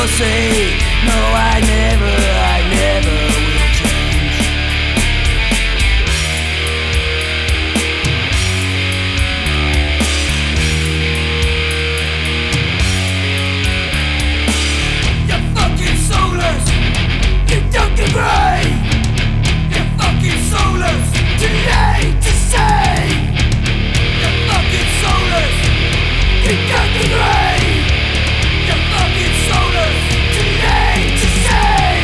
will say, no, I never will change. You're fucking soulless, you don't give right. You're fucking soulless, too late to say. You're fucking soulless, you don't give right. You're fucking soulless, too late to say.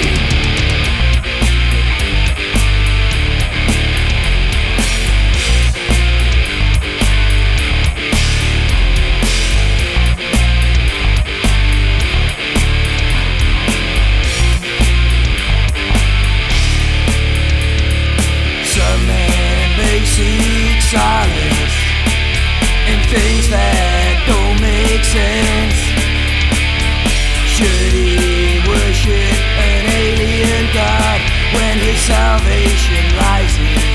Some man may seek solace in things that don't make sense. Should he worship an alien god when his salvation lies in